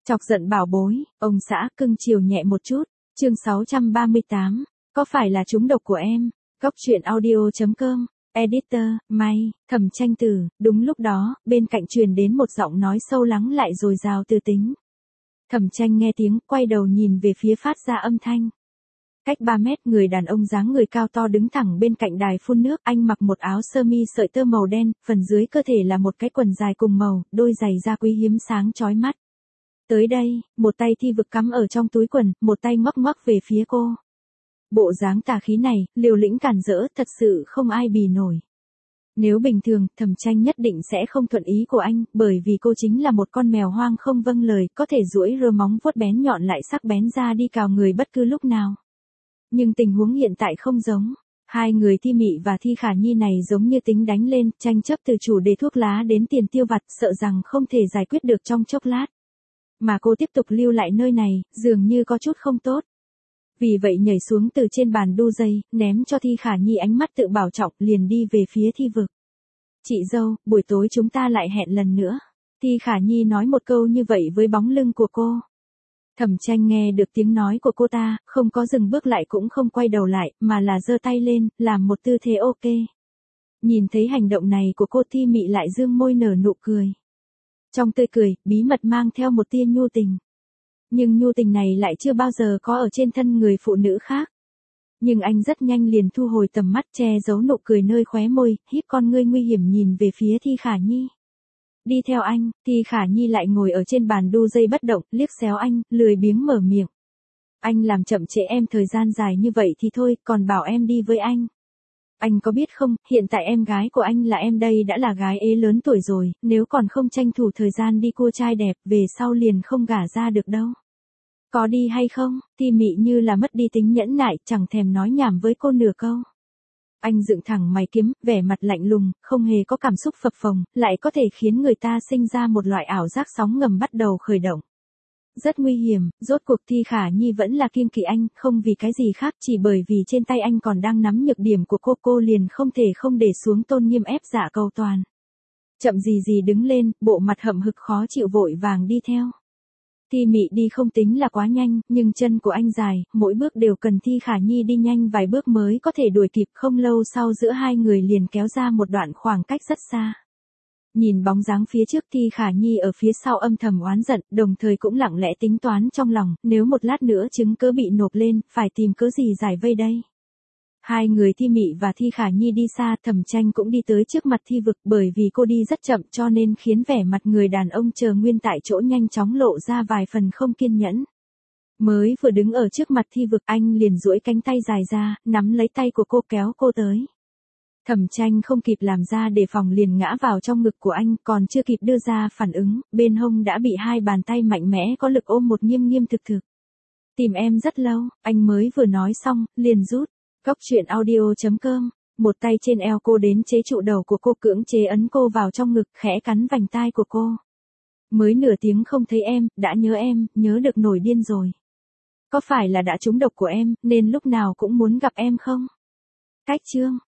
Chọc giận bảo bối, ông xã cưng chiều nhẹ một chút. Chương 638, có phải là trúng độc của em? Góc truyện audio.com, editor, May, Thẩm Tranh Tử. Đúng lúc đó, bên cạnh truyền đến một giọng nói sâu lắng lại dồi dào từ tính. Thẩm Tranh nghe tiếng, quay đầu nhìn về phía phát ra âm thanh. Cách 3 mét, người đàn ông dáng người cao to đứng thẳng bên cạnh đài phun nước, anh mặc một áo sơ mi sợi tơ màu đen, phần dưới cơ thể là một cái quần dài cùng màu, đôi giày da quý hiếm sáng chói mắt. Tới đây, một tay thi vực cắm ở trong túi quần, một tay ngoắc ngoắc về phía cô. Bộ dáng tà khí này, liều lĩnh cản rỡ, thật sự không ai bì nổi. Nếu bình thường, Thẩm Tranh nhất định sẽ không thuận ý của anh, bởi vì cô chính là một con mèo hoang không vâng lời, có thể duỗi rơ móng vuốt bén nhọn lại sắc bén ra đi cào người bất cứ lúc nào. Nhưng tình huống hiện tại không giống. Hai người Thi Mị và Thi Khả Nhi này giống như tính đánh lên, tranh chấp từ chủ đề thuốc lá đến tiền tiêu vặt, sợ rằng không thể giải quyết được trong chốc lát. Mà cô tiếp tục lưu lại nơi này, dường như có chút không tốt. Vì vậy nhảy xuống từ trên bàn đu dây, ném cho Thi Khả Nhi ánh mắt tự bảo trọng, liền đi về phía Thi vực. Chị dâu, buổi tối chúng ta lại hẹn lần nữa. Thi Khả Nhi nói một câu như vậy với bóng lưng của cô. Thẩm Tranh nghe được tiếng nói của cô ta, không có dừng bước lại cũng không quay đầu lại, mà là giơ tay lên, làm một tư thế ok. Nhìn thấy hành động này của cô, Thi Mị lại dương môi nở nụ cười. Trong tươi cười, bí mật mang theo một tia nhu tình. Nhưng nhu tình này lại chưa bao giờ có ở trên thân người phụ nữ khác. Nhưng anh rất nhanh liền thu hồi tầm mắt, che giấu nụ cười nơi khóe môi, híp con ngươi nguy hiểm nhìn về phía Thi Khả Nhi. Đi theo anh. Thi Khả Nhi lại ngồi ở trên bàn đu dây bất động, liếc xéo anh, lười biếng mở miệng. Anh làm chậm trễ em thời gian dài như vậy thì thôi, còn bảo em đi với anh. Anh có biết không, hiện tại em gái của anh là em đây đã là gái ế lớn tuổi rồi, nếu còn không tranh thủ thời gian đi cua trai đẹp, về sau liền không gả ra được đâu. Có đi hay không? Thi Mị như là mất đi tính nhẫn nại, chẳng thèm nói nhảm với cô nửa câu. Anh dựng thẳng mày kiếm, vẻ mặt lạnh lùng, không hề có cảm xúc phập phồng, lại có thể khiến người ta sinh ra một loại ảo giác sóng ngầm bắt đầu khởi động. Rất nguy hiểm, rốt cuộc Thi Khả Nhi vẫn là kiêng kỵ anh, không vì cái gì khác, chỉ bởi vì trên tay anh còn đang nắm nhược điểm của cô liền không thể không để xuống tôn nghiêm ép dạ cầu toàn. Chậm gì đứng lên, bộ mặt hậm hực khó chịu vội vàng đi theo. Thi Mị đi không tính là quá nhanh, nhưng chân của anh dài, mỗi bước đều cần Thi Khả Nhi đi nhanh vài bước mới có thể đuổi kịp, không lâu sau giữa hai người liền kéo ra một đoạn khoảng cách rất xa. Nhìn bóng dáng phía trước, Thi Khả Nhi ở phía sau âm thầm oán giận, đồng thời cũng lặng lẽ tính toán trong lòng, nếu một lát nữa chứng cớ bị nộp lên, phải tìm cớ gì giải vây đây. Hai người Thi Mị và Thi Khả Nhi đi xa, Thẩm Tranh cũng đi tới trước mặt Thi vực, bởi vì cô đi rất chậm cho nên khiến vẻ mặt người đàn ông chờ nguyên tại chỗ nhanh chóng lộ ra vài phần không kiên nhẫn. Mới vừa đứng ở trước mặt Thi vực, anh liền duỗi cánh tay dài ra, nắm lấy tay của cô kéo cô tới. Thẩm Tranh không kịp làm ra đề phòng liền ngã vào trong ngực của anh, còn chưa kịp đưa ra phản ứng, bên hông đã bị hai bàn tay mạnh mẽ có lực ôm một nghiêm nghiêm thực thực. Tìm em rất lâu, anh mới vừa nói xong, liền rút. Góc truyện audio.com, một tay trên eo cô đến chế trụ đầu của cô, cưỡng chế ấn cô vào trong ngực, khẽ cắn vành tai của cô. Mới nửa tiếng không thấy em, đã nhớ em, nhớ được nổi điên rồi. Có phải là đã trúng độc của em, nên lúc nào cũng muốn gặp em không? Cách chương.